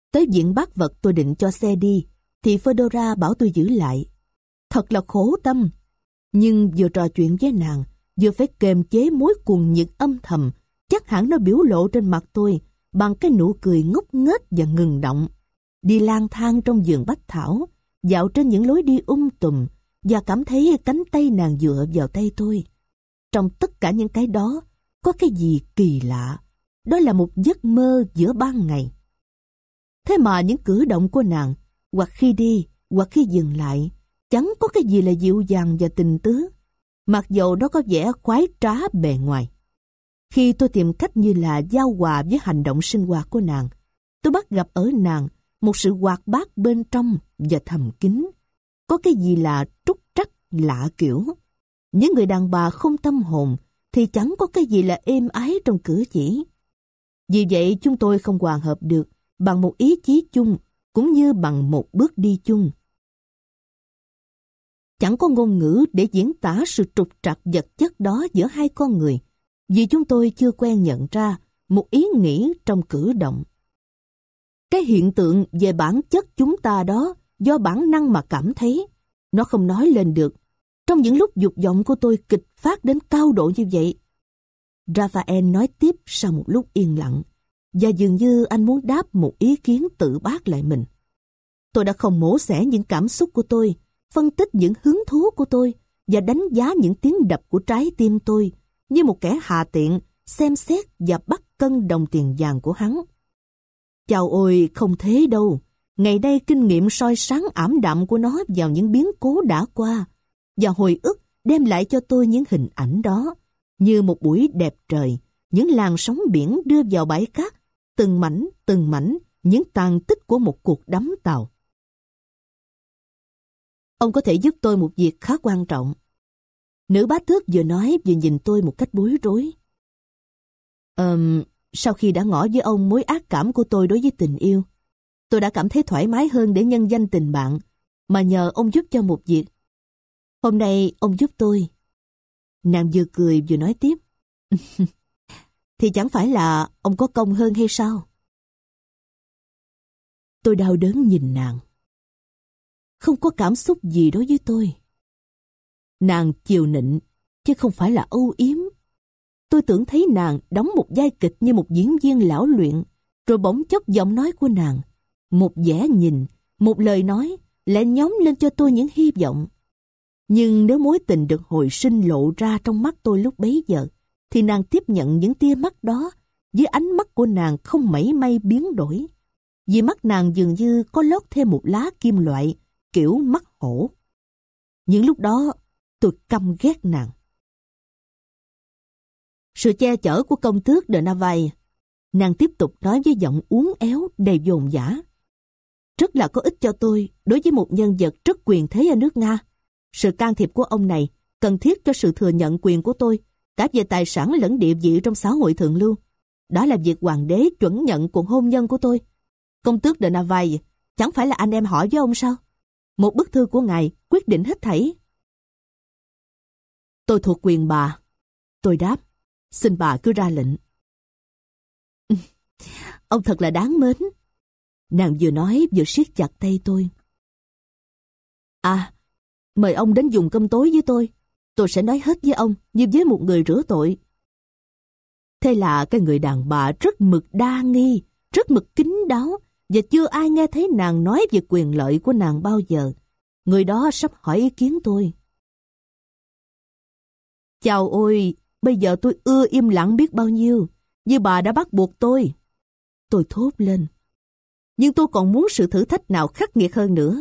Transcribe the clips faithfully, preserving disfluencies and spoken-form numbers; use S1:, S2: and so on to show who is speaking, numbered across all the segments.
S1: Tới viện bác vật tôi định cho xe đi, thì Fedora bảo tôi giữ lại. Thật là khổ tâm. Nhưng vừa trò chuyện với nàng, vừa phải kềm chế mối cuồng nhiệt âm thầm, chắc hẳn nó biểu lộ trên mặt tôi bằng cái nụ cười ngốc nghếch và ngừng động. Đi lang thang trong vườn bách thảo, dạo trên những lối đi um tùm, và cảm thấy cánh tay nàng dựa vào tay tôi. Trong tất cả những cái đó, có cái gì kỳ lạ. Đó là một giấc mơ giữa ban ngày. Thế mà những cử động của nàng, hoặc khi đi, hoặc khi dừng lại, chẳng có cái gì là dịu dàng và tình tứ, mặc dầu đó có vẻ khoái trá bề ngoài. Khi tôi tìm cách như là giao hòa với hành động sinh hoạt của nàng, tôi bắt gặp ở nàng một sự hoạt bát bên trong và thầm kín. Có cái gì là trúc trắc lạ kiểu. Những người đàn bà không tâm hồn thì chẳng có cái gì là êm ái trong cử chỉ. Vì vậy chúng tôi không hòa hợp được bằng một ý chí chung, cũng như bằng một bước đi chung. Chẳng có ngôn ngữ để diễn tả sự trục trặc vật chất đó giữa hai con người, vì chúng tôi chưa quen nhận ra một ý nghĩ trong cử động. Cái hiện tượng về bản chất chúng ta đó do bản năng mà cảm thấy, nó không nói lên được. Trong những lúc dục vọng của tôi kịch phát đến cao độ như vậy. Raphael nói tiếp sau một lúc yên lặng, và dường như anh muốn đáp một ý kiến tự bác lại mình. Tôi đã không mổ xẻ những cảm xúc của tôi, phân tích những hứng thú của tôi, và đánh giá những tiếng đập của trái tim tôi như một kẻ hà tiện xem xét và bắt cân đồng tiền vàng của hắn. Chào ôi, không thế đâu. Ngày nay kinh nghiệm soi sáng ảm đạm của nó vào những biến cố đã qua, và hồi ức đem lại cho tôi những hình ảnh đó, như một buổi đẹp trời, những làn sóng biển đưa vào bãi cát, từng mảnh, từng mảnh, những tàn tích của một cuộc đắm tàu. Ông có thể giúp tôi một việc khá quan trọng. Nữ bá tước vừa nói vừa nhìn tôi một cách bối rối. Ờm, sau khi đã ngỏ với ông mối ác cảm của tôi đối với tình yêu, tôi đã cảm thấy thoải mái hơn để nhân danh tình bạn, mà nhờ ông giúp cho một việc. Hôm nay ông giúp tôi. Nàng vừa cười vừa nói tiếp. Thì chẳng phải là ông có công hơn hay sao? Tôi đau đớn nhìn nàng. Không có cảm xúc gì đối với tôi. Nàng chiều nịnh, chứ không phải là âu yếm. Tôi tưởng thấy nàng đóng một vai kịch như một diễn viên lão luyện, rồi bỗng chốc giọng nói của nàng, một vẻ nhìn, một lời nói, lại nhóm lên cho tôi những hy vọng. Nhưng nếu mối tình được hồi sinh lộ ra trong mắt tôi lúc bấy giờ, thì nàng tiếp nhận những tia mắt đó với ánh mắt của nàng không mảy may biến đổi. Vì mắt nàng dường như có lót thêm một lá kim loại, kiểu mắt hổ. Những lúc đó, tôi căm ghét nàng. Sự che chở của công tước de Navailles, nàng tiếp tục nói với giọng uốn éo đầy dồn dã, rất là có ích cho tôi đối với một nhân vật rất quyền thế ở nước Nga. Sự can thiệp của ông này cần thiết cho sự thừa nhận quyền của tôi, cả về tài sản lẫn địa vị trong xã hội thượng lưu. Đó là việc hoàng đế chuẩn nhận cuộc hôn nhân của tôi. Công tước de Navailles chẳng phải là anh em họ với ông sao? Một bức thư của ngài quyết định hết thảy. Tôi thuộc quyền bà. Tôi đáp, xin bà cứ ra lệnh. Ông thật là đáng mến. Nàng vừa nói vừa siết chặt tay tôi. À, mời ông đến dùng cơm tối với tôi. Tôi sẽ nói hết với ông như với một người rửa tội. Thế là cái người đàn bà rất mực đa nghi, rất mực kín đáo, và chưa ai nghe thấy nàng nói về quyền lợi của nàng bao giờ. Người đó sắp hỏi ý kiến tôi. Chào ôi, bây giờ tôi ưa im lặng biết bao nhiêu, như bà đã bắt buộc tôi. Tôi thốt lên. Nhưng tôi còn muốn sự thử thách nào khắc nghiệt hơn nữa.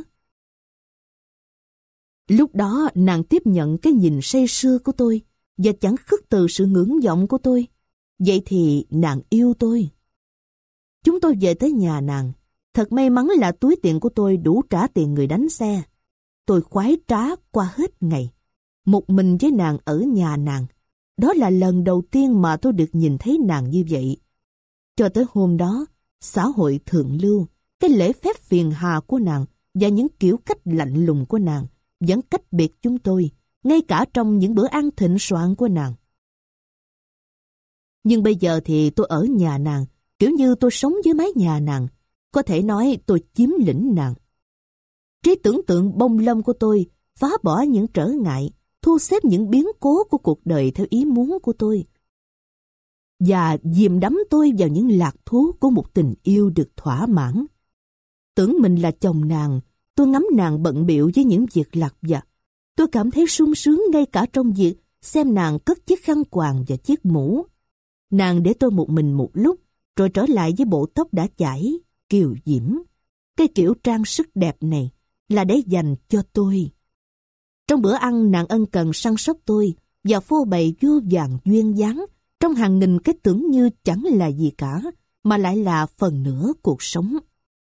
S1: Lúc đó nàng tiếp nhận cái nhìn say sưa của tôi và chẳng khước từ sự ngưỡng vọng của tôi. Vậy thì nàng yêu tôi. Chúng tôi về tới nhà nàng. Thật may mắn là túi tiền của tôi đủ trả tiền người đánh xe. Tôi khoái trá qua hết ngày. Một mình với nàng ở nhà nàng. Đó là lần đầu tiên mà tôi được nhìn thấy nàng như vậy. Cho tới hôm đó, xã hội thượng lưu, cái lễ phép phiền hà của nàng và những kiểu cách lạnh lùng của nàng vẫn cách biệt chúng tôi, ngay cả trong những bữa ăn thịnh soạn của nàng. Nhưng bây giờ thì tôi ở nhà nàng, kiểu như tôi sống dưới mái nhà nàng, Có thể nói tôi chiếm lĩnh nàng. Trí tưởng tượng bông lông của tôi phá bỏ những trở ngại, thu xếp những biến cố của cuộc đời theo ý muốn của tôi, và dìm đắm tôi vào những lạc thú của một tình yêu được thỏa mãn. Tưởng mình là chồng nàng, tôi ngắm nàng bận bịu với những việc lặt vặt. Tôi cảm thấy sung sướng ngay cả trong việc xem nàng cất chiếc khăn quàng và chiếc mũ. Nàng để tôi một mình một lúc, rồi trở lại với bộ tóc đã chải, kiều diễm. Cái kiểu trang sức đẹp này là để dành cho tôi. Trong bữa ăn, nàng ân cần săn sóc tôi và phô bày vô vàn duyên dáng trong hàng nghìn cái tưởng như chẳng là gì cả, mà lại là phần nửa cuộc sống.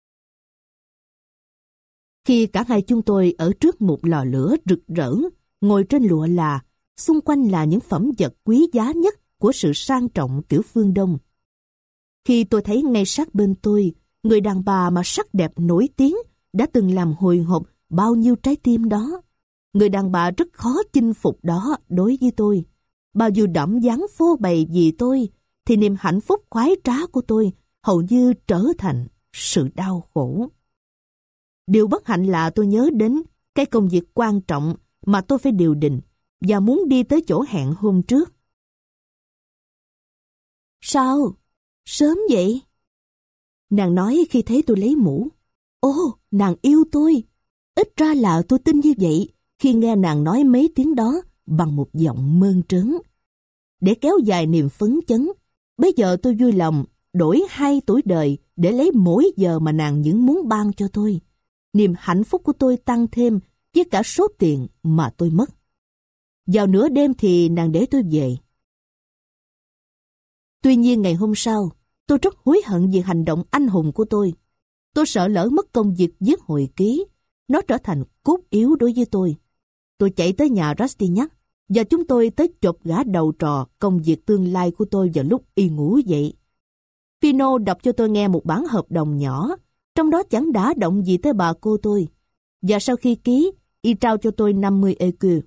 S1: Khi cả hai chúng tôi ở trước một lò lửa rực rỡ, ngồi trên lụa là, xung quanh là những phẩm vật quý giá nhất của sự sang trọng kiểu phương Đông. Khi tôi thấy ngay sát bên tôi, người đàn bà mà sắc đẹp nổi tiếng đã từng làm hồi hộp bao nhiêu trái tim đó. Người đàn bà rất khó chinh phục đó đối với tôi. Bao nhiêu đẫm dáng phô bày vì tôi, thì niềm hạnh phúc khoái trá của tôi hầu như trở thành sự đau khổ. Điều bất hạnh là tôi nhớ đến cái công việc quan trọng mà tôi phải điều đình và muốn đi tới chỗ hẹn hôm trước. Sao? Sớm vậy? Nàng nói khi thấy tôi lấy mũ. Ồ, nàng yêu tôi. Ít ra là tôi tin như vậy khi nghe nàng nói mấy tiếng đó bằng một giọng mơn trớn. Để kéo dài niềm phấn chấn, bây giờ tôi vui lòng đổi hai tuổi đời để lấy mỗi giờ mà nàng những muốn ban cho tôi. Niềm hạnh phúc của tôi tăng thêm với cả số tiền mà tôi mất. Vào nửa đêm thì nàng để tôi về. Tuy nhiên ngày hôm sau, tôi rất hối hận vì hành động anh hùng của tôi. Tôi sợ lỡ mất công việc viết hồi ký. Nó trở thành cốt yếu đối với tôi. Tôi chạy tới nhà Rastignac và chúng tôi tới chộp gã đầu trò công việc tương lai của tôi vào lúc y ngủ dậy. Pino đọc cho tôi nghe một bản hợp đồng nhỏ, trong đó chẳng đã động gì tới bà cô tôi. Và sau khi ký, y trao cho tôi năm mươi écus.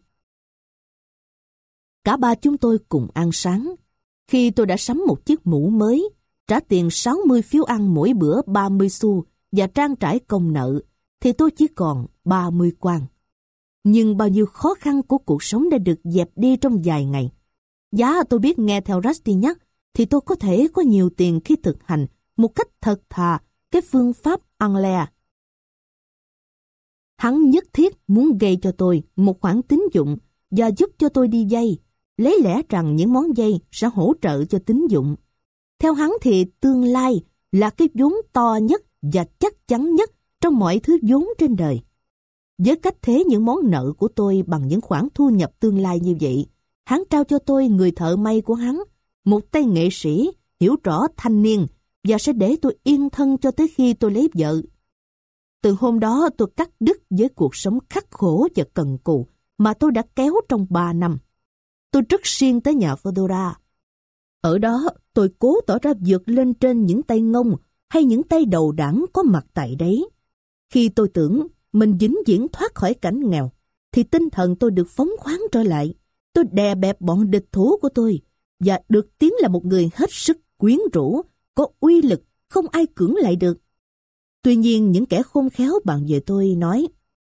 S1: Cả ba chúng tôi cùng ăn sáng. Khi tôi đã sắm một chiếc mũ mới, trả tiền sáu mươi phiếu ăn mỗi bữa ba mươi xu và trang trải công nợ, thì tôi chỉ còn ba mươi quan. Nhưng bao nhiêu khó khăn của cuộc sống đã được dẹp đi trong vài ngày. Giá tôi biết nghe theo Rastignac thì tôi có thể có nhiều tiền khi thực hành một cách thật thà cái phương pháp Anglais. Hắn nhất thiết muốn gây cho tôi một khoản tín dụng và giúp cho tôi đi vay, lấy lẽ rằng những món vay sẽ hỗ trợ cho tín dụng. Theo hắn thì tương lai là cái vốn to nhất và chắc chắn nhất trong mọi thứ vốn trên đời. Với cách thế những món nợ của tôi bằng những khoản thu nhập tương lai như vậy, hắn trao cho tôi người thợ may của hắn, một tay nghệ sĩ, hiểu rõ thanh niên, và sẽ để tôi yên thân cho tới khi tôi lấy vợ. Từ hôm đó tôi cắt đứt với cuộc sống khắc khổ và cần cù mà tôi đã kéo trong ba năm. Tôi rất siêng tới nhà Fedora. Ở đó tôi cố tỏ ra vượt lên trên những tay ngông hay những tay đầu đảng có mặt tại đấy. Khi tôi tưởng mình vĩnh viễn thoát khỏi cảnh nghèo, thì tinh thần tôi được phóng khoáng trở lại. Tôi đè bẹp bọn địch thủ của tôi và được tiếng là một người hết sức quyến rũ, có uy lực, không ai cưỡng lại được. Tuy nhiên những kẻ khôn khéo bàn về tôi nói: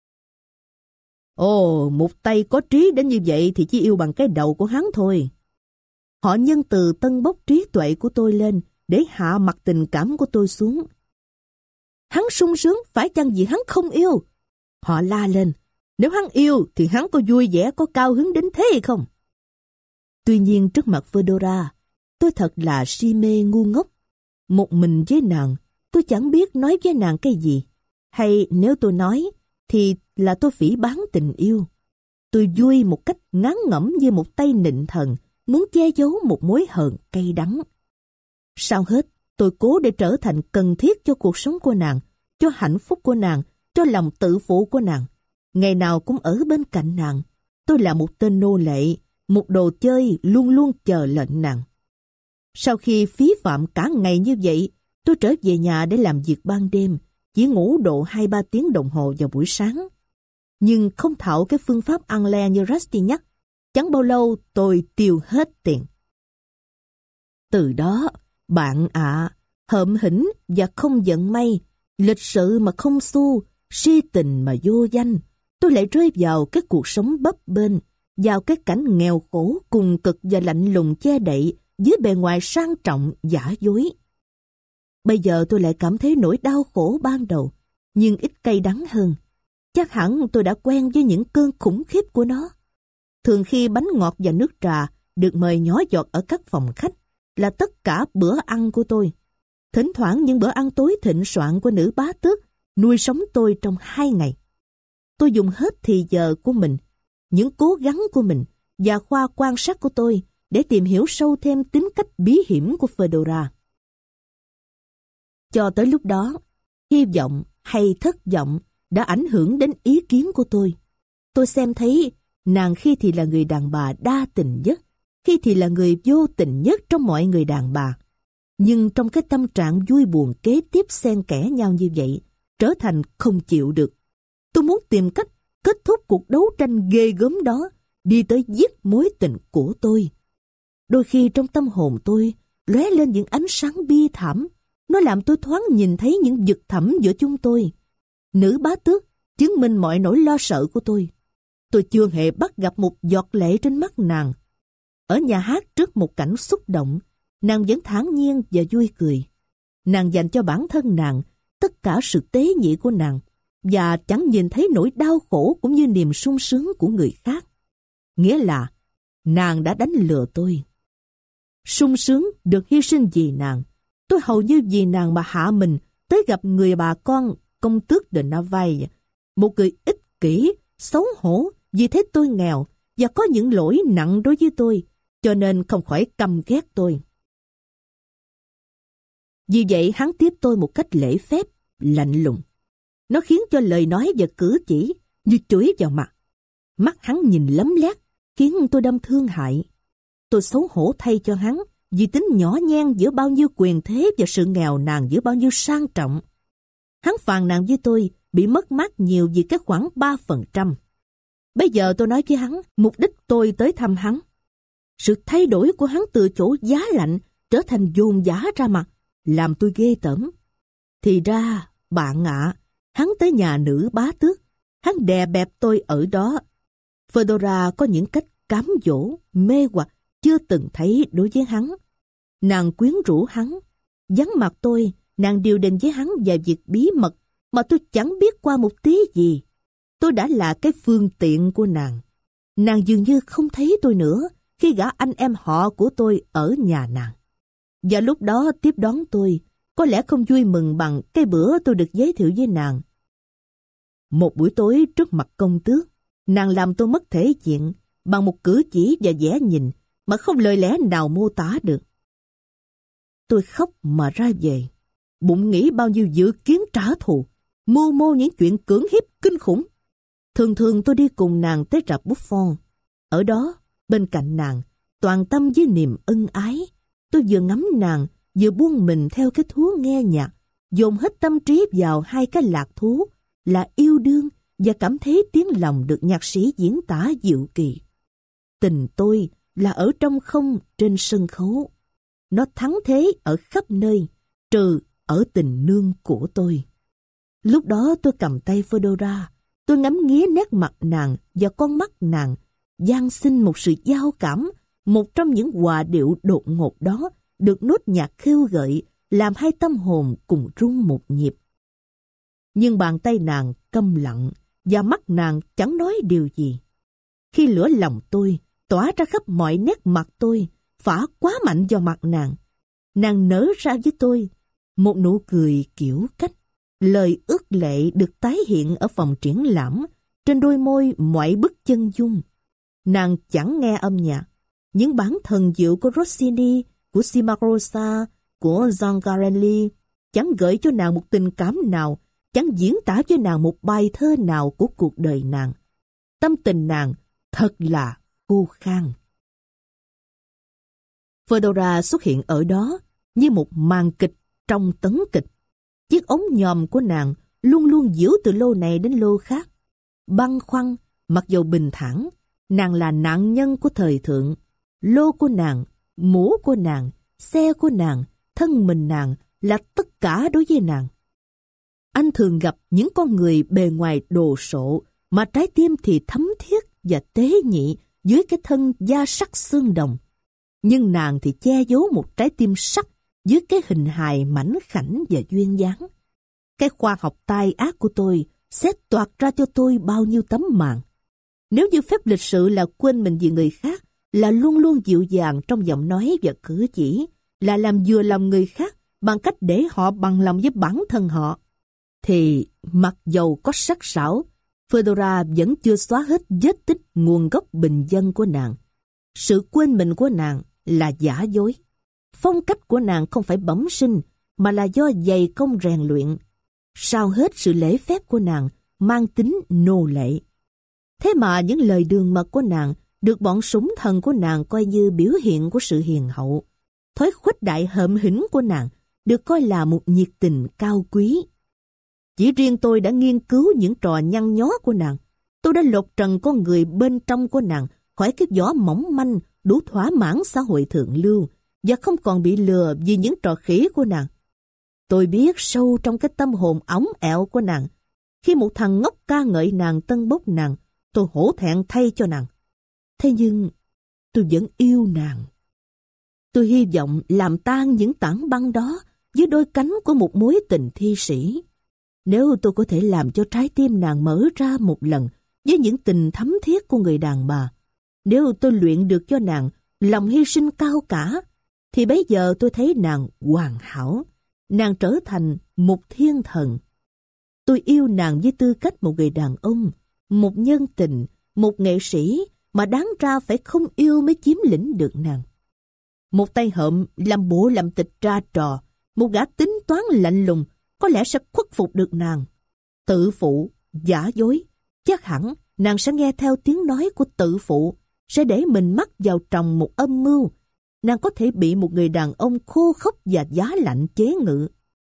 S1: Ồ, một tay có trí đến như vậy thì chỉ yêu bằng cái đầu của hắn thôi. Họ nhân từ tân bốc trí tuệ của tôi lên để hạ mặt tình cảm của tôi xuống. Hắn sung sướng phải chăng vì hắn không yêu? Họ la lên, nếu hắn yêu thì hắn có vui vẻ, có cao hứng đến thế hay không? Tuy nhiên trước mặt Fedora, tôi thật là si mê ngu ngốc. Một mình với nàng, tôi chẳng biết nói với nàng cái gì. Hay nếu tôi nói, thì là tôi phỉ báng tình yêu. Tôi vui một cách ngán ngẩm như một tay nịnh thần, muốn che giấu một mối hờn cay đắng. Sau hết, tôi cố để trở thành cần thiết cho cuộc sống của nàng, cho hạnh phúc của nàng, cho lòng tự phụ của nàng. Ngày nào cũng ở bên cạnh nàng. Tôi là một tên nô lệ, một đồ chơi luôn luôn chờ lệnh nàng. Sau khi phí phạm cả ngày như vậy, tôi trở về nhà để làm việc ban đêm, chỉ ngủ độ hai ba tiếng đồng hồ vào buổi sáng. Nhưng không thạo cái phương pháp Anglais như Rastignac, chẳng bao lâu tôi tiêu hết tiền. Từ đó, bạn ạ, à, hợm hĩnh và không giận may, Lịch sự mà không xu, si tình mà vô danh, tôi lại rơi vào cái cuộc sống bấp bênh, vào cái cảnh nghèo khổ cùng cực và lạnh lùng che đậy dưới bề ngoài sang trọng giả dối. Bây giờ tôi lại cảm thấy nỗi đau khổ ban đầu, nhưng ít cay đắng hơn. Chắc hẳn tôi đã quen với những cơn khủng khiếp của nó. Thường khi bánh ngọt và nước trà được mời nhỏ giọt ở các phòng khách là tất cả bữa ăn của tôi. Thỉnh thoảng những bữa ăn tối thịnh soạn của nữ bá tước nuôi sống tôi trong hai ngày. Tôi dùng hết thì giờ của mình, những cố gắng của mình và khoa quan sát của tôi để tìm hiểu sâu thêm tính cách bí hiểm của Fedora. Cho tới lúc đó, hy vọng hay thất vọng đã ảnh hưởng đến ý kiến của tôi. Tôi xem thấy nàng khi thì là người đàn bà đa tình nhất, khi thì là người vô tình nhất trong mọi người đàn bà. Nhưng trong cái tâm trạng vui buồn kế tiếp xen kẽ nhau như vậy, trở thành không chịu được. Tôi muốn tìm cách kết thúc cuộc đấu tranh ghê gớm đó, đi tới giết mối tình của tôi. Đôi khi trong tâm hồn tôi lóe lên những ánh sáng bi thảm, nó làm tôi thoáng nhìn thấy những vực thẳm giữa chúng tôi. Nữ bá tước chứng minh mọi nỗi lo sợ của tôi. Tôi chưa hề bắt gặp một giọt lệ trên mắt nàng. Ở nhà hát trước một cảnh xúc động, nàng vẫn thản nhiên và vui cười. Nàng dành cho bản thân nàng tất cả sự tế nhị của nàng và chẳng nhìn thấy nỗi đau khổ cũng như niềm sung sướng của người khác. Nghĩa là nàng đã đánh lừa tôi. Sung sướng được hy sinh vì nàng. Tôi hầu như vì nàng mà hạ mình tới gặp người bà con công tước de Navaille, một người ích kỷ, xấu hổ vì thấy tôi nghèo và có những lỗi nặng đối với tôi, cho nên không khỏi căm ghét tôi. Vì vậy hắn tiếp tôi một cách lễ phép, lạnh lùng. Nó khiến cho lời nói và cử chỉ như chửi vào mặt. Mắt hắn nhìn lấm lét, khiến tôi đâm thương hại. Tôi xấu hổ thay cho hắn, vì tính nhỏ nhen giữa bao nhiêu quyền thế và sự nghèo nàn giữa bao nhiêu sang trọng. Hắn phàn nàn với tôi bị mất mát nhiều vì cái khoảng ba phần trăm. Bây giờ tôi nói với hắn mục đích tôi tới thăm hắn. Sự thay đổi của hắn từ chỗ giá lạnh trở thành dồn dã ra mặt, làm tôi ghê tởm. Thì ra, bạn ạ, hắn tới nhà nữ bá tước, hắn đè bẹp tôi ở đó. Fedora có những cách cám dỗ, mê hoặc chưa từng thấy đối với hắn. Nàng quyến rũ hắn, vắng mặt tôi, nàng điều đình với hắn về việc bí mật mà tôi chẳng biết qua một tí gì. Tôi đã là cái phương tiện của nàng. Nàng dường như không thấy tôi nữa khi gã anh em họ của tôi ở nhà nàng. Và lúc đó tiếp đón tôi, có lẽ không vui mừng bằng cái bữa tôi được giới thiệu với nàng. Một buổi tối trước mặt công tước, nàng làm tôi mất thể diện bằng một cử chỉ và vẻ nhìn mà không lời lẽ nào mô tả được. Tôi khóc mà ra về, bụng nghĩ bao nhiêu dự kiến trả thù, mưu mô những chuyện cưỡng hiếp kinh khủng. Thường thường tôi đi cùng nàng tới rạp Buffon. Ở đó, bên cạnh nàng, toàn tâm với niềm ân ái, tôi vừa ngắm nàng, vừa buông mình theo cái thú nghe nhạc, dồn hết tâm trí vào hai cái lạc thú là yêu đương và cảm thấy tiếng lòng được nhạc sĩ diễn tả diệu kỳ. Tình tôi là ở trong không trên sân khấu. Nó thắng thế ở khắp nơi, trừ ở tình nương của tôi. Lúc đó tôi cầm tay Fedora, tôi ngắm nghía nét mặt nàng và con mắt nàng, van xin một sự giao cảm, một trong những hòa điệu đột ngột đó được nốt nhạc khêu gợi, làm hai tâm hồn cùng rung một nhịp. Nhưng bàn tay nàng câm lặng và mắt nàng chẳng nói điều gì. Khi lửa lòng tôi tỏa ra khắp mọi nét mặt tôi, phả quá mạnh vào mặt nàng, nàng nở ra với tôi một nụ cười kiểu cách. Lời ước lệ được tái hiện ở phòng triển lãm, trên đôi môi mọi bức chân dung. Nàng chẳng nghe âm nhạc, những bản thần diệu của Rossini, của Cimarosa, của Zangarelli chẳng gợi cho nàng một tình cảm nào, chẳng diễn tả cho nàng một bài thơ nào của cuộc đời nàng. Tâm tình nàng thật là khô khan. Fedora xuất hiện ở đó như một màn kịch trong tấn kịch. Chiếc ống nhòm của nàng luôn luôn diễu từ lô này đến lô khác. Băn khoăn, mặc dầu bình thản, nàng là nạn nhân của thời thượng. Lô của nàng, mũ của nàng, xe của nàng, thân mình nàng là tất cả đối với nàng. Anh thường gặp những con người bề ngoài đồ sộ, mà trái tim thì thấm thiết và tế nhị dưới cái thân da sắt xương đồng. Nhưng nàng thì che giấu một trái tim sắt dưới cái hình hài mảnh khảnh và duyên dáng. Cái khoa học tai ác của tôi sẽ toạc ra cho tôi bao nhiêu tấm màn. Nếu như phép lịch sự là quên mình vì người khác, là luôn luôn dịu dàng trong giọng nói và cử chỉ, là làm vừa lòng người khác bằng cách để họ bằng lòng với bản thân họ, thì mặc dầu có sắc sảo, Fedora vẫn chưa xóa hết vết tích nguồn gốc bình dân của nàng. Sự quên mình của nàng là giả dối. Phong cách của nàng không phải bẩm sinh, mà là do dày công rèn luyện. Sau hết, sự lễ phép của nàng mang tính nô lệ. Thế mà những lời đường mật của nàng được bọn sủng thần của nàng coi như biểu hiện của sự hiền hậu. Thói khuếch đại hợm hĩnh của nàng được coi là một nhiệt tình cao quý. Chỉ riêng tôi đã nghiên cứu những trò nhăn nhó của nàng. Tôi đã lột trần con người bên trong của nàng khỏi cái vỏ mỏng manh đủ thỏa mãn xã hội thượng lưu, và không còn bị lừa vì những trò khỉ của nàng. Tôi biết sâu trong cái tâm hồn óng ẹo của nàng, khi một thằng ngốc ca ngợi nàng tân bốc nàng, tôi hổ thẹn thay cho nàng. Thế nhưng tôi vẫn yêu nàng. Tôi hy vọng làm tan những tảng băng đó dưới đôi cánh của một mối tình thi sĩ. Nếu tôi có thể làm cho trái tim nàng mở ra một lần với những tình thấm thiết của người đàn bà, nếu tôi luyện được cho nàng lòng hy sinh cao cả, thì bấy giờ tôi thấy nàng hoàn hảo. Nàng trở thành một thiên thần. Tôi yêu nàng với tư cách một người đàn ông, một nhân tình, một nghệ sĩ, mà đáng ra phải không yêu mới chiếm lĩnh được nàng. Một tay hợm làm bộ làm tịch ra trò, một gã tính toán lạnh lùng, có lẽ sẽ khuất phục được nàng. Tự phụ, giả dối, chắc hẳn nàng sẽ nghe theo tiếng nói của tự phụ, sẽ để mình mắc vào tròng một âm mưu. Nàng có thể bị một người đàn ông khô khốc và giá lạnh chế ngự.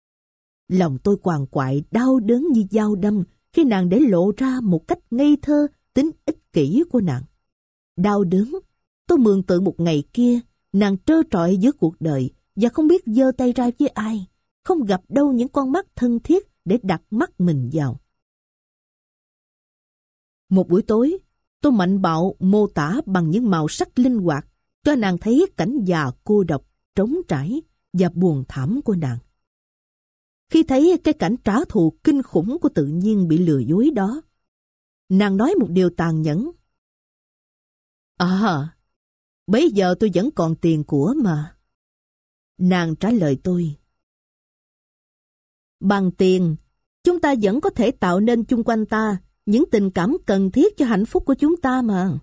S1: Lòng tôi quằn quại đau đớn như dao đâm khi nàng để lộ ra một cách ngây thơ tính ích kỷ của nàng. Đau đớn, tôi mường tượng một ngày kia, nàng trơ trọi giữa cuộc đời và không biết giơ tay ra với ai, không gặp đâu những con mắt thân thiết để đặt mắt mình vào. Một buổi tối, tôi mạnh bạo mô tả bằng những màu sắc linh hoạt cho nàng thấy cảnh già cô độc, trống trải và buồn thảm của nàng. Khi thấy cái cảnh trả thù kinh khủng của tự nhiên bị lừa dối đó, nàng nói một điều tàn nhẫn. À, bấy giờ tôi vẫn còn tiền của mà. Nàng trả lời tôi. Bằng tiền, chúng ta vẫn có thể tạo nên chung quanh ta những tình cảm cần thiết cho hạnh phúc của chúng ta mà.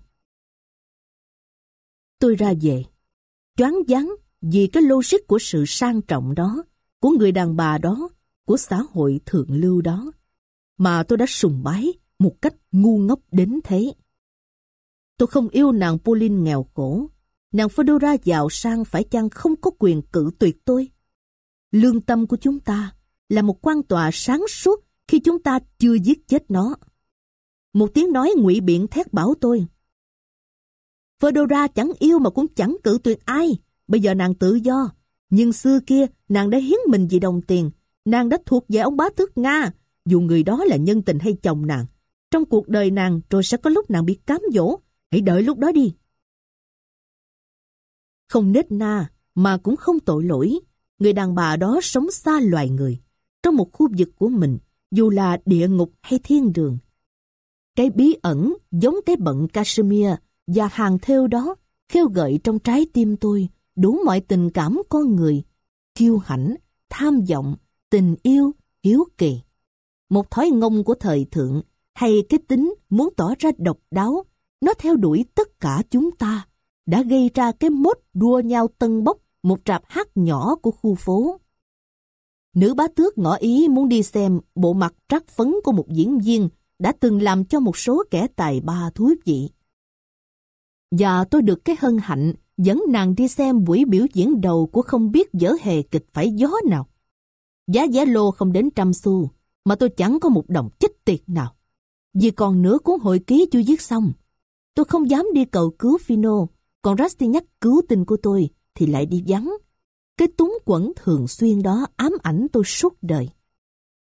S1: Tôi ra về, choáng váng vì cái logic của sự sang trọng đó, của người đàn bà đó, của xã hội thượng lưu đó, mà tôi đã sùng bái một cách ngu ngốc đến thế. Tôi không yêu nàng Pauline nghèo khổ, nàng Fedora giàu sang phải chăng không có quyền cự tuyệt tôi. Lương tâm của chúng ta là một quan tòa sáng suốt khi chúng ta chưa giết chết nó. Một tiếng nói ngụy biện thét bảo tôi. Fedora chẳng yêu mà cũng chẳng cự tuyệt ai. Bây giờ nàng tự do. Nhưng xưa kia nàng đã hiến mình vì đồng tiền. Nàng đã thuộc về ông bá tước Nga, dù người đó là nhân tình hay chồng nàng. Trong cuộc đời nàng rồi sẽ có lúc nàng bị cám dỗ. Hãy đợi lúc đó đi. Không nết na mà cũng không tội lỗi. Người đàn bà đó sống xa loài người, trong một khu vực của mình, dù là địa ngục hay thiên đường. Cái bí ẩn giống cái bận cashmere và hàng thêu đó khêu gợi trong trái tim tôi đủ mọi tình cảm con người, kiêu hãnh, tham vọng, tình yêu, hiếu kỳ. Một thói ngông của thời thượng hay cái tính muốn tỏ ra độc đáo, nó theo đuổi tất cả chúng ta, đã gây ra cái mốt đua nhau tâng bốc một rạp hát nhỏ của khu phố. Nữ bá tước ngỏ ý muốn đi xem bộ mặt trắc phấn của một diễn viên đã từng làm cho một số kẻ tài ba thú vị. Và tôi được cái hân hạnh dẫn nàng đi xem buổi biểu diễn đầu của không biết dở hề kịch phải gió nào. Giá vé lô không đến trăm xu, mà tôi chẳng có một đồng chích tiệt nào. Vì còn nửa cuốn hồi ký chưa viết xong. Tôi không dám đi cầu cứu Phino, còn Rastignac cứu tinh của tôi thì lại đi vắng. Cái túng quẫn thường xuyên đó ám ảnh tôi suốt đời.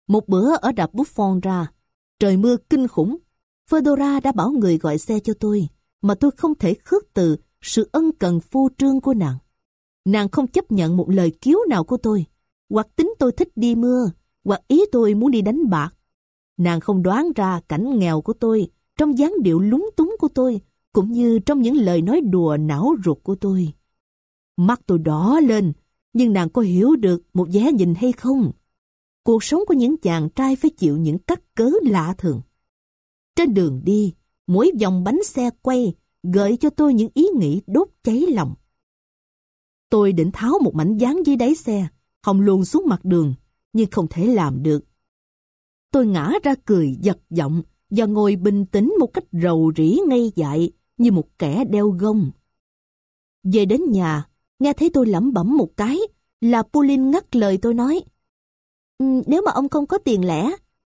S1: Một bữa ở đập Buffon ra, trời mưa kinh khủng. Fedora đã bảo người gọi xe cho tôi, mà tôi không thể khước từ sự ân cần phô trương của nàng. Nàng không chấp nhận một lời cứu nào của tôi, hoặc tính tôi thích đi mưa, hoặc ý tôi muốn đi đánh bạc. Nàng không đoán ra cảnh nghèo của tôi trong dáng điệu lúng túng của tôi, cũng như trong những lời nói đùa não ruột của tôi. Mắt tôi đỏ lên, nhưng nàng có hiểu được một vẻ nhìn hay không? Cuộc sống của những chàng trai phải chịu những cắt cớ lạ thường. Trên đường đi, mỗi vòng bánh xe quay gợi cho tôi những ý nghĩ đốt cháy lòng. Tôi định tháo một mảnh dán dưới đáy xe, hòng luồn xuống mặt đường, nhưng không thể làm được. Tôi ngã ra cười giật giọng và ngồi bình tĩnh một cách rầu rĩ ngây dại như một kẻ đeo gông. Về đến nhà, nghe thấy tôi lẩm bẩm một cái là Pauline ngắt lời tôi nói: "Nếu mà ông không có tiền lẻ."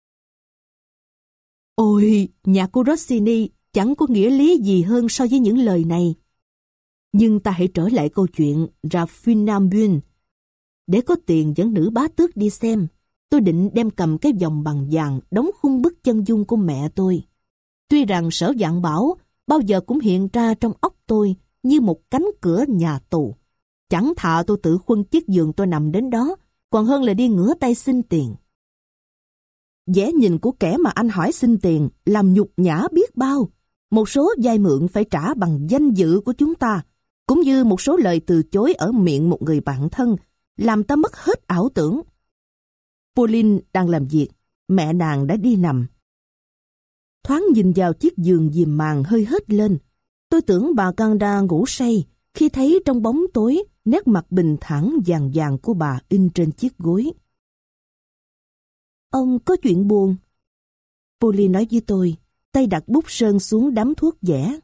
S1: Ôi, nhạc của Rossini chẳng có nghĩa lý gì hơn so với những lời này. Nhưng ta hãy trở lại câu chuyện ra Funambule. Để có tiền dẫn nữ bá tước đi xem, tôi định đem cầm cái vòng bằng vàng đóng khung bức chân dung của mẹ tôi. Tuy rằng Sở Vạn Bảo bao giờ cũng hiện ra trong óc tôi như một cánh cửa nhà tù. Chẳng thà tôi tự khuân chiếc giường tôi nằm đến đó, còn hơn là đi ngửa tay xin tiền. Vẻ nhìn của kẻ mà anh hỏi xin tiền làm nhục nhã biết bao. Một số vay mượn phải trả bằng danh dự của chúng ta, cũng như một số lời từ chối ở miệng một người bạn thân, làm ta mất hết ảo tưởng. Pauline đang làm việc, mẹ nàng đã đi nằm. Thoáng nhìn vào chiếc giường diềm màn hơi hớt lên, tôi tưởng bà Canda ngủ say khi thấy trong bóng tối nét mặt bình thản vàng vàng của bà in trên chiếc gối. "Ông có chuyện buồn?" Pauline nói với tôi, tay đặt bút sơn xuống đám thuốc vẽ.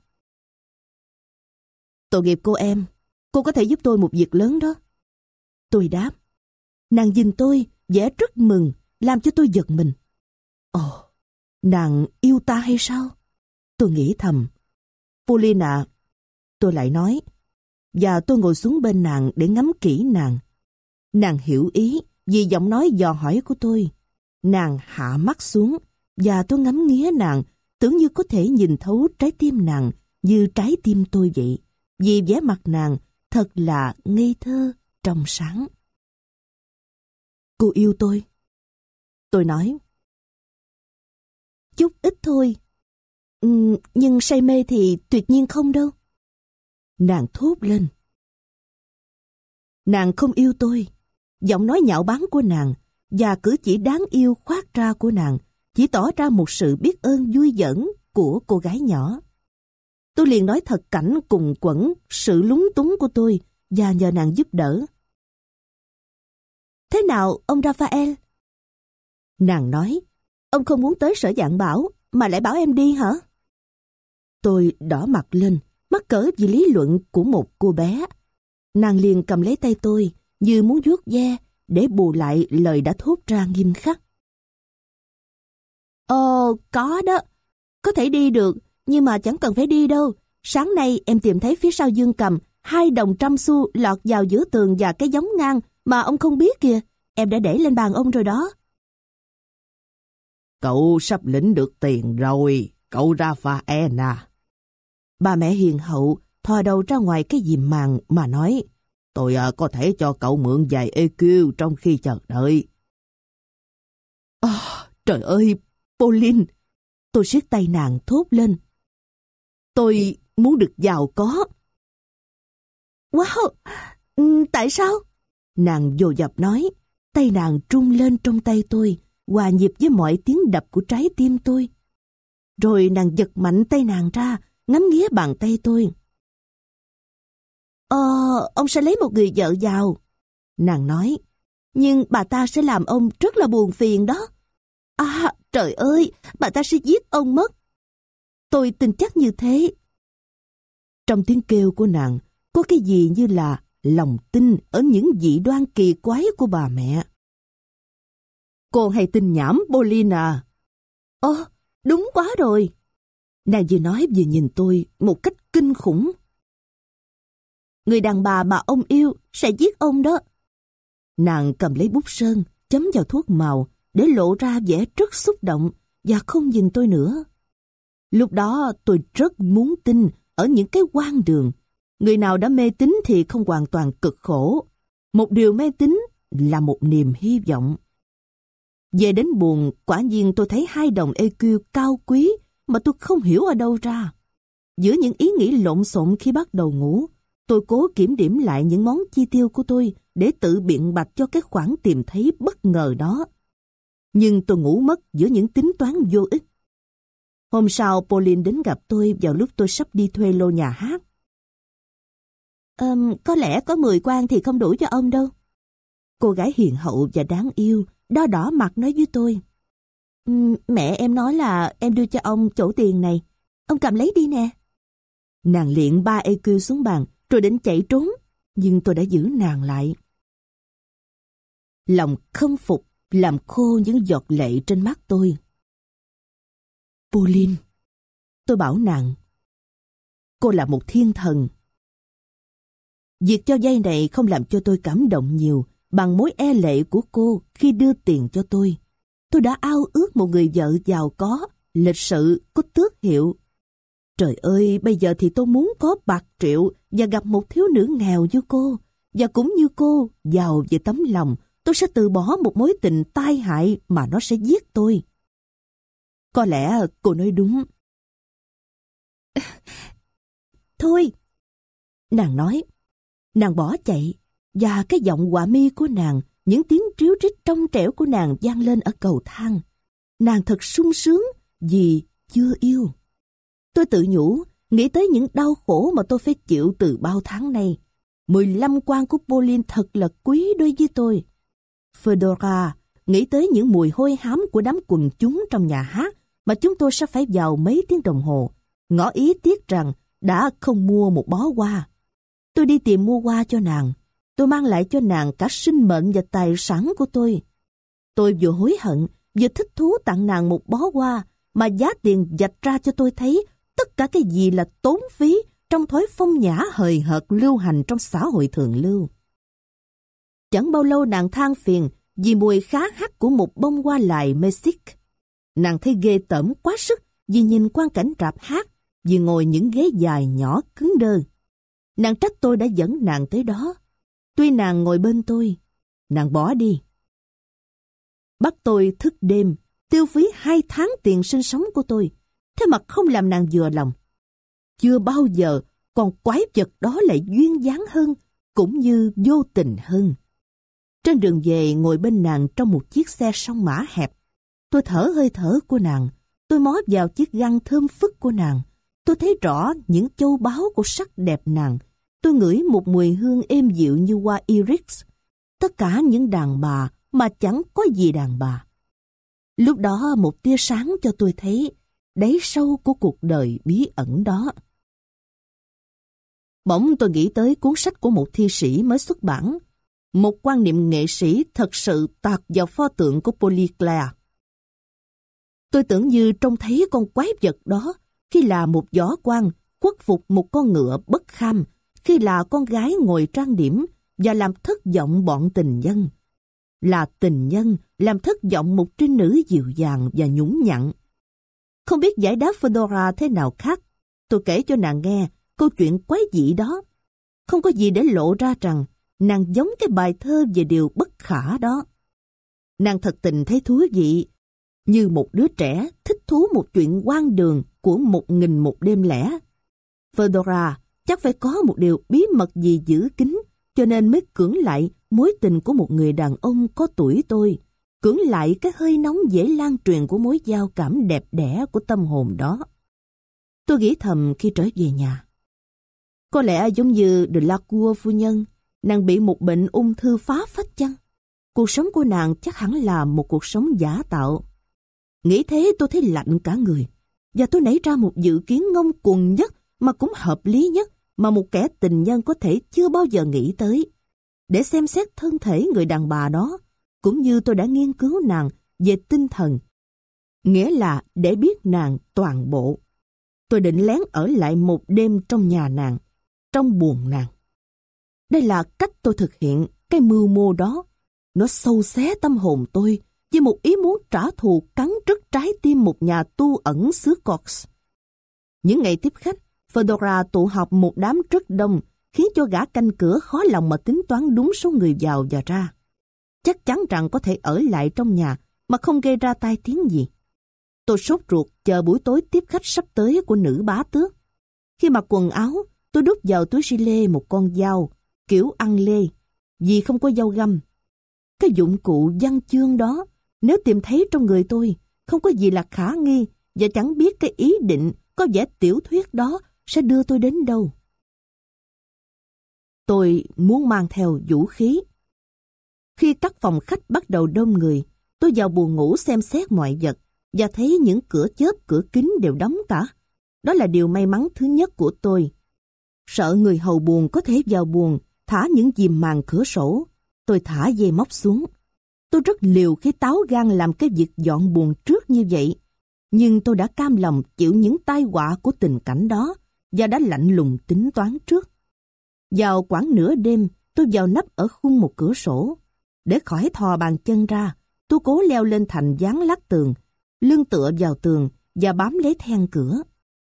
S1: "Tội nghiệp cô em, cô có thể giúp tôi một việc lớn đó." Tôi đáp. Nàng nhìn tôi, vẻ rất mừng, làm cho tôi giật mình. Ồ, nàng yêu ta hay sao? Tôi nghĩ thầm. "Pauline à," tôi lại nói, và tôi ngồi xuống bên nàng để ngắm kỹ nàng. Nàng hiểu ý vì giọng nói dò hỏi của tôi. Nàng hạ mắt xuống, và tôi ngắm nghía nàng, tưởng như có thể nhìn thấu trái tim nàng như trái tim tôi vậy, vì vẻ mặt nàng thật là ngây thơ, trong sáng. "Cô yêu tôi?" Tôi nói. "Chút ít thôi. Ừ, nhưng say mê thì tuyệt nhiên không đâu." Nàng thốt lên. Nàng không yêu tôi. Giọng nói nhạo báng của nàng và cử chỉ đáng yêu khoát ra của nàng chỉ tỏ ra một sự biết ơn vui giỡn của cô gái nhỏ. Tôi liền nói thật cảnh cùng quẫn sự lúng túng của tôi và nhờ nàng giúp đỡ. "Thế nào ông Raphael?" Nàng nói, "Ông không muốn tới Sở Vạn Bảo mà lại bảo em đi hả?" Tôi đỏ mặt lên, mắc cỡ vì lý luận của một cô bé. Nàng liền cầm lấy tay tôi như muốn vuốt ve để bù lại lời đã thốt ra nghiêm khắc. "Ồ, có đó. Có thể đi được, nhưng mà chẳng cần phải đi đâu. Sáng nay em tìm thấy phía sau dương cầm hai đồng trăm xu lọt vào giữa tường và cái giống ngang mà ông không biết kìa. Em đã để lên bàn ông rồi đó."
S2: "Cậu sắp lĩnh được tiền rồi, cậu Raphael à."
S1: Bà mẹ hiền hậu thò đầu ra ngoài cái diềm màn mà nói,
S2: "Tôi à, có thể cho cậu mượn vài e quy trong khi chờ đợi."
S1: "Ồ, trời ơi, Pauline!" Tôi siết tay nàng thốt lên. "Tôi muốn được giàu có." "Wow! Tại sao?" Nàng dồn dập nói. Tay nàng trung lên trong tay tôi, hòa nhịp với mọi tiếng đập của trái tim tôi. Rồi nàng giật mạnh tay nàng ra, ngắm nghía bàn tay tôi. "Ờ, ông sẽ lấy một người vợ giàu," nàng nói. "Nhưng bà ta sẽ làm ông rất là buồn phiền đó." "À, trời ơi, bà ta sẽ giết ông mất." Tôi tin chắc như thế. Trong tiếng kêu của nàng, có cái gì như là lòng tin ở những dị đoan kỳ quái của bà mẹ. "Cô hay tin nhảm, Pauline à?" "Ồ, đúng quá rồi." Nàng vừa nói vừa nhìn tôi một cách kinh khủng. "Người đàn bà mà ông yêu sẽ giết ông đó." Nàng cầm lấy bút sơn, chấm vào thuốc màu để lộ ra vẻ rất xúc động và không nhìn tôi nữa. Lúc đó tôi rất muốn tin ở những cái hoang đường. Người nào đã mê tín thì không hoàn toàn cực khổ. Một điều mê tín là một niềm hy vọng. Về đến buồng, quả nhiên tôi thấy hai đồng e quy cao quý mà tôi không hiểu ở đâu ra. Giữa những ý nghĩ lộn xộn khi bắt đầu ngủ, tôi cố kiểm điểm lại những món chi tiêu của tôi để tự biện bạch cho cái khoản tìm thấy bất ngờ đó. Nhưng tôi ngủ mất giữa những tính toán vô ích. Hôm sau, Pauline đến gặp tôi vào lúc tôi sắp đi thuê lô nhà hát. Um, có lẽ có mười quan thì không đủ cho ông đâu. Cô gái hiền hậu và đáng yêu, đo đỏ mặt nói với tôi. Um, mẹ em nói là em đưa cho ông chỗ tiền này. Ông cầm lấy đi nè. Nàng liệng ba e quy xuống bàn, rồi định chạy trốn, nhưng tôi đã giữ nàng lại. Lòng khâm phục làm khô những giọt lệ trên mắt tôi. Pauline, tôi bảo nàng, cô là một thiên thần. Việc cho vay này không làm cho tôi cảm động nhiều bằng mối e lệ của cô khi đưa tiền cho tôi. Tôi đã ao ước một người vợ giàu có, lịch sự, có tước hiệu. Trời ơi, bây giờ thì tôi muốn có bạc triệu và gặp một thiếu nữ nghèo như cô. Và cũng như cô, giàu về tấm lòng, tôi sẽ từ bỏ một mối tình tai hại mà nó sẽ giết tôi. Có lẽ cô nói đúng. Thôi, nàng nói. Nàng bỏ chạy, và cái giọng họa mi của nàng, những tiếng tríu trích trong trẻo của nàng vang lên ở cầu thang. Nàng thật sung sướng vì chưa yêu. Tôi tự nhủ, nghĩ tới những đau khổ mà tôi phải chịu từ bao tháng nay. Mười lăm quan của Pauline thật là quý đối với tôi. Fedora nghĩ tới những mùi hôi hám của đám quần chúng trong nhà hát mà chúng tôi sẽ phải vào mấy tiếng đồng hồ. Ngỏ ý tiếc rằng đã không mua một bó hoa. Tôi đi tìm mua hoa cho nàng. Tôi mang lại cho nàng cả sinh mệnh và tài sản của tôi. Tôi vừa hối hận, vừa thích thú tặng nàng một bó hoa mà giá tiền vạch ra cho tôi thấy tất cả cái gì là tốn phí trong thói phong nhã hời hợt lưu hành trong xã hội thượng lưu. Chẳng bao lâu nàng than phiền vì mùi khá hắc của một bông hoa lài Mexic. Nàng thấy ghê tởm quá sức vì nhìn quang cảnh rạp hát, vì ngồi những ghế dài nhỏ cứng đơ. Nàng trách tôi đã dẫn nàng tới đó. Tuy nàng ngồi bên tôi, nàng bỏ đi. Bắt tôi thức đêm, tiêu phí hai tháng tiền sinh sống của tôi, thế mà không làm nàng vừa lòng. Chưa bao giờ còn quái vật đó lại duyên dáng hơn, cũng như vô tình hơn. Trên đường về ngồi bên nàng trong một chiếc xe song mã hẹp. Tôi thở hơi thở của nàng, tôi mó vào chiếc găng thơm phức của nàng. Tôi thấy rõ những châu báu của sắc đẹp nàng. Tôi ngửi một mùi hương êm dịu như hoa iris. Tất cả những đàn bà mà chẳng có gì đàn bà. Lúc đó một tia sáng cho tôi thấy đáy sâu của cuộc đời bí ẩn đó. Bỗng tôi nghĩ tới cuốn sách của một thi sĩ mới xuất bản. Một quan niệm nghệ sĩ thật sự tạc vào pho tượng của Polyclea. Tôi tưởng như trông thấy con quái vật đó khi là một võ quan khuất phục một con ngựa bất kham, khi là con gái ngồi trang điểm và làm thất vọng bọn tình nhân. Là tình nhân làm thất vọng một trinh nữ dịu dàng và nhũng nhặn. Không biết giải đáp Fedora thế nào khác, tôi kể cho nàng nghe câu chuyện quái dị đó. Không có gì để lộ ra rằng nàng giống cái bài thơ về điều bất khả đó. Nàng thật tình thấy thú vị, như một đứa trẻ thích thú một chuyện hoang đường của một nghìn một đêm lẻ. Fedora chắc phải có một điều bí mật gì giữ kín, cho nên mới cưỡng lại mối tình của một người đàn ông có tuổi tôi, cưỡng lại cái hơi nóng dễ lan truyền của mối giao cảm đẹp đẽ của tâm hồn đó. Tôi nghĩ thầm khi trở về nhà. Có lẽ giống như De la Cour phu nhân, nàng bị một bệnh ung thư phá phách chăng? Cuộc sống của nàng chắc hẳn là một cuộc sống giả tạo. Nghĩ thế tôi thấy lạnh cả người, và tôi nảy ra một dự kiến ngông cuồng nhất mà cũng hợp lý nhất mà một kẻ tình nhân có thể chưa bao giờ nghĩ tới. Để xem xét thân thể người đàn bà đó, cũng như tôi đã nghiên cứu nàng về tinh thần, nghĩa là để biết nàng toàn bộ. Tôi định lén ở lại một đêm trong nhà nàng, trong buồng nàng. Đây là cách tôi thực hiện cái mưu mô đó. Nó sâu xé tâm hồn tôi vì một ý muốn trả thù cắn rứt trái tim một nhà tu ẩn xứ Corks. Những ngày tiếp khách, Fedora tụ họp một đám rất đông, khiến cho gã canh cửa khó lòng mà tính toán đúng số người vào và ra. Chắc chắn rằng có thể ở lại trong nhà mà không gây ra tai tiếng gì. Tôi sốt ruột chờ buổi tối tiếp khách sắp tới của nữ bá tước. Khi mặc quần áo, tôi đút vào túi gilet một con dao, kiểu ăn lê, vì không có dao găm. Cái dụng cụ văn chương đó, nếu tìm thấy trong người tôi, không có gì là khả nghi và chẳng biết cái ý định có vẻ tiểu thuyết đó sẽ đưa tôi đến đâu. Tôi muốn mang theo vũ khí. Khi các phòng khách bắt đầu đông người, tôi vào buồng ngủ xem xét mọi vật và thấy những cửa chớp cửa kính đều đóng cả. Đó là điều may mắn thứ nhất của tôi. Sợ người hầu buồng có thể vào buồng, thả những dìm màn cửa sổ. Tôi thả dây móc xuống. Tôi rất liều khi táo gan làm cái việc dọn buồng trước như vậy. Nhưng tôi đã cam lòng chịu những tai họa của tình cảnh đó và đã lạnh lùng tính toán trước. Vào khoảng nửa đêm, tôi vào nấp ở khung một cửa sổ. Để khỏi thò bàn chân ra, tôi cố leo lên thành dán lát tường, lưng tựa vào tường và bám lấy then cửa.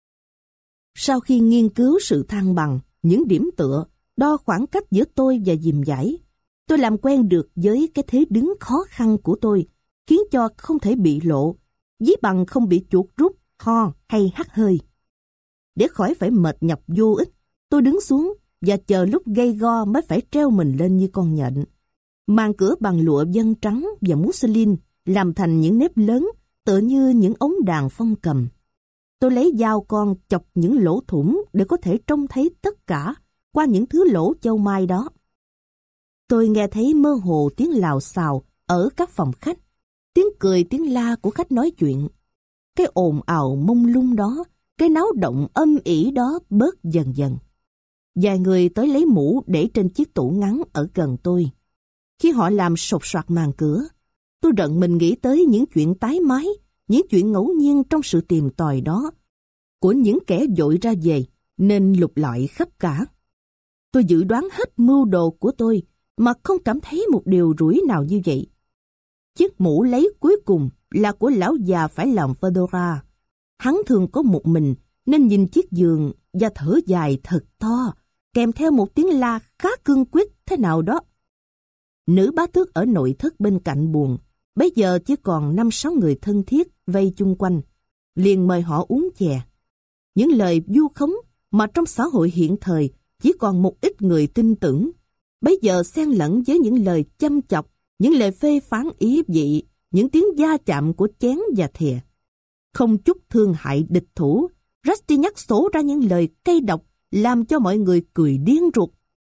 S1: Sau khi nghiên cứu sự thăng bằng, những điểm tựa, đo khoảng cách giữa tôi và dìm dải, tôi làm quen được với cái thế đứng khó khăn của tôi, khiến cho không thể bị lộ, dí bằng không bị chuột rút, ho hay hắt hơi. Để khỏi phải mệt nhọc vô ích, tôi đứng xuống và chờ lúc gay go mới phải treo mình lên như con nhện. Màn cửa bằng lụa vân trắng và muslin làm thành những nếp lớn tựa như những ống đàn phong cầm. Tôi lấy dao con chọc những lỗ thủng để có thể trông thấy tất cả qua những thứ lỗ châu mai đó. Tôi nghe thấy mơ hồ tiếng lào xào ở các phòng khách, tiếng cười tiếng la của khách nói chuyện. Cái ồn ào mông lung đó, cái náo động âm ỉ đó bớt dần dần. Vài người tới lấy mũ để trên chiếc tủ ngắn ở gần tôi. Khi họ làm sột soạt màn cửa, tôi rợn mình nghĩ tới những chuyện tái mái, những chuyện ngẫu nhiên trong sự tìm tòi đó, của những kẻ vội ra về, nên lục lọi khắp cả. Tôi dự đoán hết mưu đồ của tôi, mà không cảm thấy một điều rủi nào như vậy. Chiếc mũ lấy cuối cùng là của lão già phải làm Fedora. Hắn thường có một mình, nên nhìn chiếc giường và thở dài thật to, kèm theo một tiếng la khá cương quyết thế nào đó. Nữ bá tước ở nội thất bên cạnh buồng, bây giờ chỉ còn năm sáu người thân thiết vây chung quanh, liền mời họ uống chè. Những lời vu khống mà trong xã hội hiện thời chỉ còn một ít người tin tưởng, bây giờ xen lẫn với những lời châm chọc, những lời phê phán ý vị, những tiếng va chạm của chén và thìa. Không chút thương hại địch thủ, Rastignac sổ ra những lời cay độc làm cho mọi người cười điên ruột.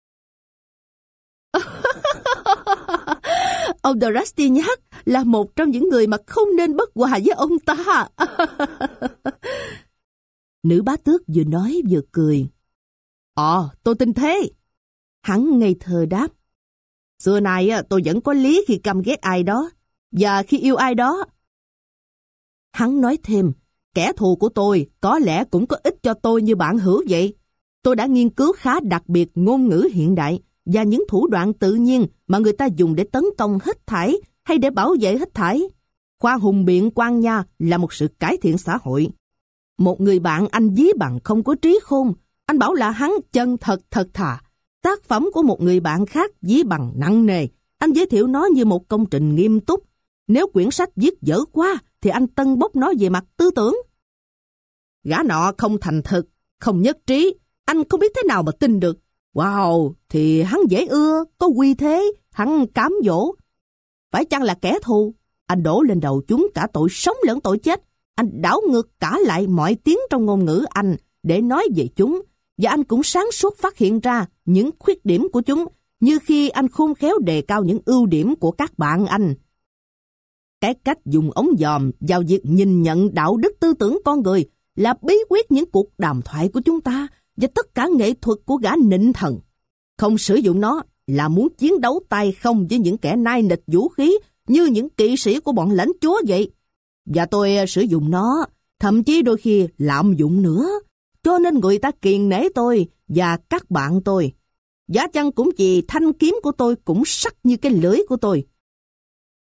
S1: Ông de Rastignac là một trong những người mà không nên bất hòa với ông ta. Nữ bá tước vừa nói vừa cười. Ờ, tôi tin thế. Hắn ngây thơ đáp. Xưa nay tôi vẫn có lý khi căm ghét ai đó, và khi yêu ai đó. Hắn nói thêm, kẻ thù của tôi có lẽ cũng có ích cho tôi như bạn hữu vậy. Tôi đã nghiên cứu khá đặc biệt ngôn ngữ hiện đại và những thủ đoạn tự nhiên mà người ta dùng để tấn công hết thảy hay để bảo vệ hết thảy. Khoa hùng biện quan nha là một sự cải thiện xã hội. Một người bạn anh dí bằng không có trí khôn, anh bảo là hắn chân thật thật thà. Tác phẩm của một người bạn khác dí bằng nặng nề, anh giới thiệu nó như một công trình nghiêm túc. Nếu quyển sách viết dở quá thì anh tân bốc nó về mặt tư tưởng. Gã nọ không thành thực, không nhất trí, anh không biết thế nào mà tin được. Wow, thì hắn dễ ưa, có uy thế, hắn cám dỗ. Phải chăng là kẻ thù? Anh đổ lên đầu chúng cả tội sống lẫn tội chết. Anh đảo ngược cả lại mọi tiếng trong ngôn ngữ Anh để nói về chúng. Và anh cũng sáng suốt phát hiện ra những khuyết điểm của chúng, như khi anh khôn khéo đề cao những ưu điểm của các bạn anh. Cái cách dùng ống dòm vào việc nhìn nhận đạo đức tư tưởng con người là bí quyết những cuộc đàm thoại của chúng ta và tất cả nghệ thuật của gã nịnh thần. Không sử dụng nó là muốn chiến đấu tay không với những kẻ nai nịch vũ khí như những kỵ sĩ của bọn lãnh chúa vậy. Và tôi sử dụng nó, thậm chí đôi khi lạm dụng nữa, cho nên người ta kiêng nể tôi và các bạn tôi. Giá chăng cũng vì thanh kiếm của tôi cũng sắc như cái lưỡi của tôi.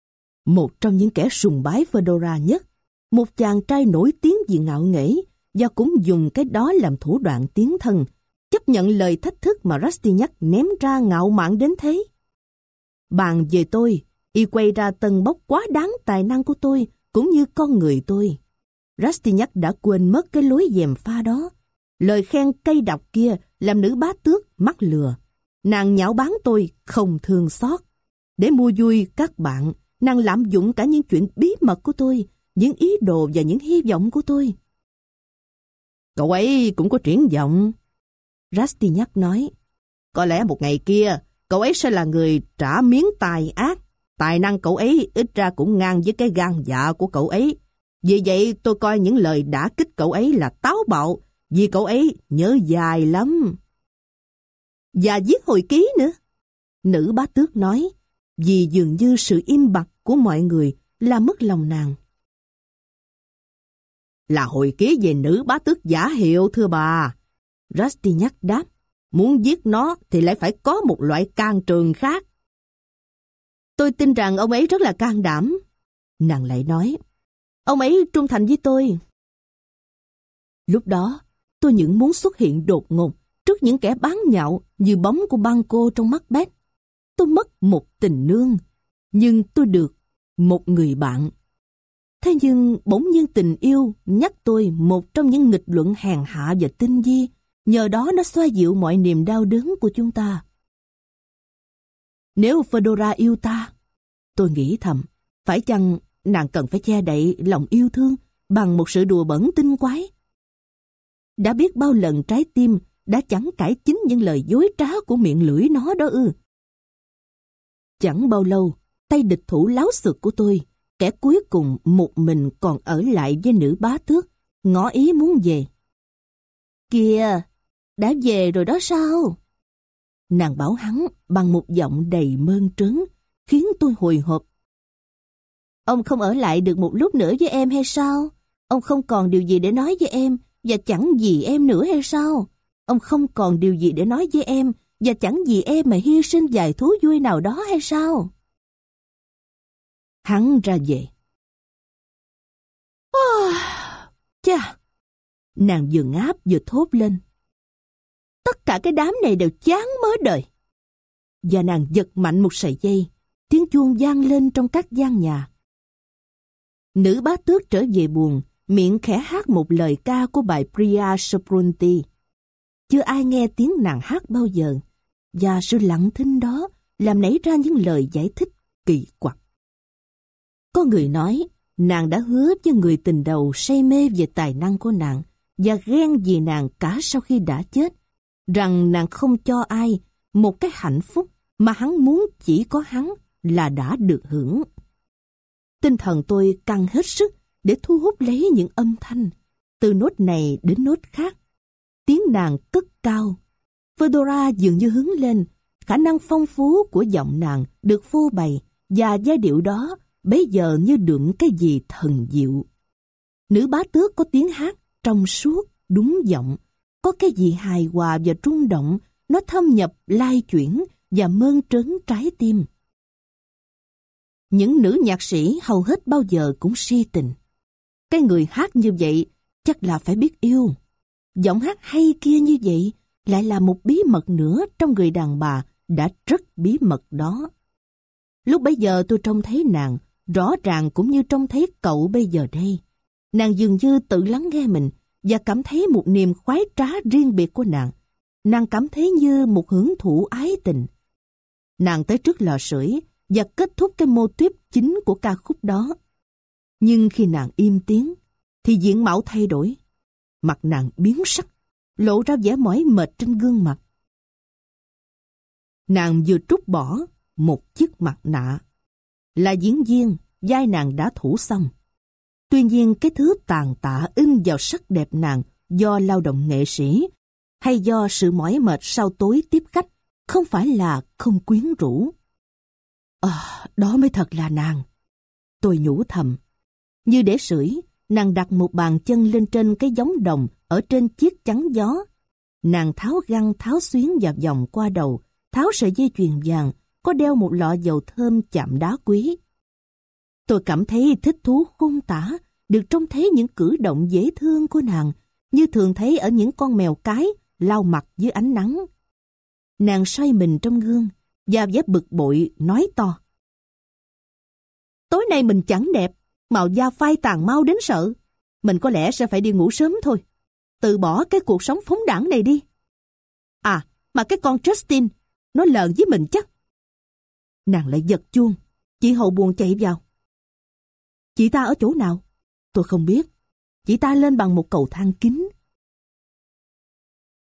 S1: Một trong những kẻ sùng bái Fedora nhất, một chàng trai nổi tiếng vì ngạo nghễ và cũng dùng cái đó làm thủ đoạn tiến thân, chấp nhận lời thách thức mà Rastignac ném ra ngạo mạn đến thế. Bàn về tôi, y quay ra tâng bốc quá đáng tài năng của tôi cũng như con người tôi. Rastignac đã quên mất cái lối gièm pha đó. Lời khen cay độc kia làm nữ bá tước mắc lừa. Nàng nhạo báng tôi không thương xót. Để mua vui các bạn, nàng lạm dụng cả những chuyện bí mật của tôi, những ý đồ và những hy vọng của tôi.
S2: Cậu ấy cũng có triển vọng,
S1: Rastignac nói.
S2: Có lẽ một ngày kia, cậu ấy sẽ là người trả miếng tài ác. Tài năng cậu ấy ít ra cũng ngang với cái gan dạ của cậu ấy. Vì vậy tôi coi những lời đả kích cậu ấy là táo bạo, vì cậu ấy nhớ dài lắm.
S1: Và viết hồi ký nữa, nữ bá tước nói, vì dường như sự im bặt của mọi người làm mất lòng nàng.
S2: Là hồi ký về nữ bá tước giả hiệu thưa bà.
S1: Rastignac đáp.
S2: Muốn viết nó thì lại phải có một loại can trường khác.
S1: Tôi tin rằng ông ấy rất là can đảm. Nàng lại nói. Ông ấy trung thành với tôi. Lúc đó, tôi những muốn xuất hiện đột ngột trước những kẻ bán nhạo như bóng của Banquo trong Macbeth. Tôi mất một tình nương, nhưng tôi được một người bạn. Thế nhưng bỗng nhiên tình yêu nhắc tôi một trong những nghịch luận hèn hạ và tinh vi, nhờ đó nó xoa dịu mọi niềm đau đớn của chúng ta. Nếu Fedora yêu ta, tôi nghĩ thầm, phải chăng nàng cần phải che đậy lòng yêu thương bằng một sự đùa bẩn tinh quái? Đã biết bao lần trái tim đã chẳng cải chính những lời dối trá của miệng lưỡi nó đó ư. Chẳng bao lâu, tay địch thủ láo xược của tôi, kẻ cuối cùng một mình còn ở lại với nữ bá tước, ngỏ ý muốn về. Kìa, đã về rồi đó sao? Nàng bảo hắn bằng một giọng đầy mơn trớn, khiến tôi hồi hộp. Ông không ở lại được một lúc nữa với em hay sao? Ông không còn điều gì để nói với em, và chẳng vì em nữa hay sao? Ông không còn điều gì để nói với em, và chẳng vì em mà hy sinh vài thú vui nào đó hay sao? Hắn ra về. Oh, chà! Nàng vừa ngáp vừa thốt lên. Tất cả cái đám này đều chán mớ đời. Và nàng giật mạnh một sợi dây, tiếng chuông vang lên trong các gian nhà. Nữ bá tước trở về buồng, miệng khẽ hát một lời ca của bài Pria Soprunti. Chưa ai nghe tiếng nàng hát bao giờ, và sự lặng thinh đó làm nảy ra những lời giải thích kỳ quặc. Có người nói, nàng đã hứa với người tình đầu say mê về tài năng của nàng và ghen vì nàng cả sau khi đã chết, rằng nàng không cho ai một cái hạnh phúc mà hắn muốn chỉ có hắn là đã được hưởng. Tinh thần tôi căng hết sức để thu hút lấy những âm thanh, từ nốt này đến nốt khác. Tiếng nàng cất cao. Fedora dường như hứng lên, khả năng phong phú của giọng nàng được phô bày, và giai điệu đó bấy giờ như đượm cái gì thần diệu. Nữ bá tước có tiếng hát trong suốt, đúng giọng, có cái gì hài hòa và rung động, nó thâm nhập lai chuyển và mơn trớn trái tim. Những nữ nhạc sĩ hầu hết bao giờ cũng si tình. Cái người hát như vậy chắc là phải biết yêu. Giọng hát hay kia như vậy lại là một bí mật nữa trong người đàn bà đã rất bí mật đó. Lúc bấy giờ tôi trông thấy nàng, rõ ràng cũng như trông thấy cậu bây giờ đây. Nàng dường như tự lắng nghe mình và cảm thấy một niềm khoái trá riêng biệt của nàng. Nàng cảm thấy như một hưởng thụ ái tình. Nàng tới trước lò sưởi và kết thúc cái mô típ chính của ca khúc đó. Nhưng khi nàng im tiếng, thì diện mạo thay đổi. Mặt nàng biến sắc, lộ ra vẻ mỏi mệt trên gương mặt. Nàng vừa trút bỏ một chiếc mặt nạ. Là diễn viên, vai nàng đã thủ xong. Tuy nhiên cái thứ tàn tạ in vào sắc đẹp nàng do lao động nghệ sĩ, hay do sự mỏi mệt sau tối tiếp khách, không phải là không quyến rũ. À, đó mới thật là nàng. Tôi nhủ thầm. Như để sưởi, nàng đặt một bàn chân lên trên cái giống đồng ở trên chiếc chắn gió. Nàng tháo găng tháo xuyến vào vòng qua đầu, tháo sợi dây chuyền vàng, có đeo một lọ dầu thơm chạm đá quý. Tôi cảm thấy thích thú khôn tả được trông thấy những cử động dễ thương của nàng, như thường thấy ở những con mèo cái lau mặt dưới ánh nắng. Nàng xoay mình trong gương, da vẻ bực bội nói to: "Tối nay mình chẳng đẹp, màu da phai tàn mau đến sợ. Mình có lẽ sẽ phải đi ngủ sớm thôi. Từ bỏ cái cuộc sống phóng đãng này đi. À, mà cái con Justin, nó lờn với mình chắc." Nàng lại giật chuông. Chị hầu buồn chạy vào. "Chị ta ở chỗ nào?" "Tôi không biết. Chị ta lên bằng một cầu thang kính."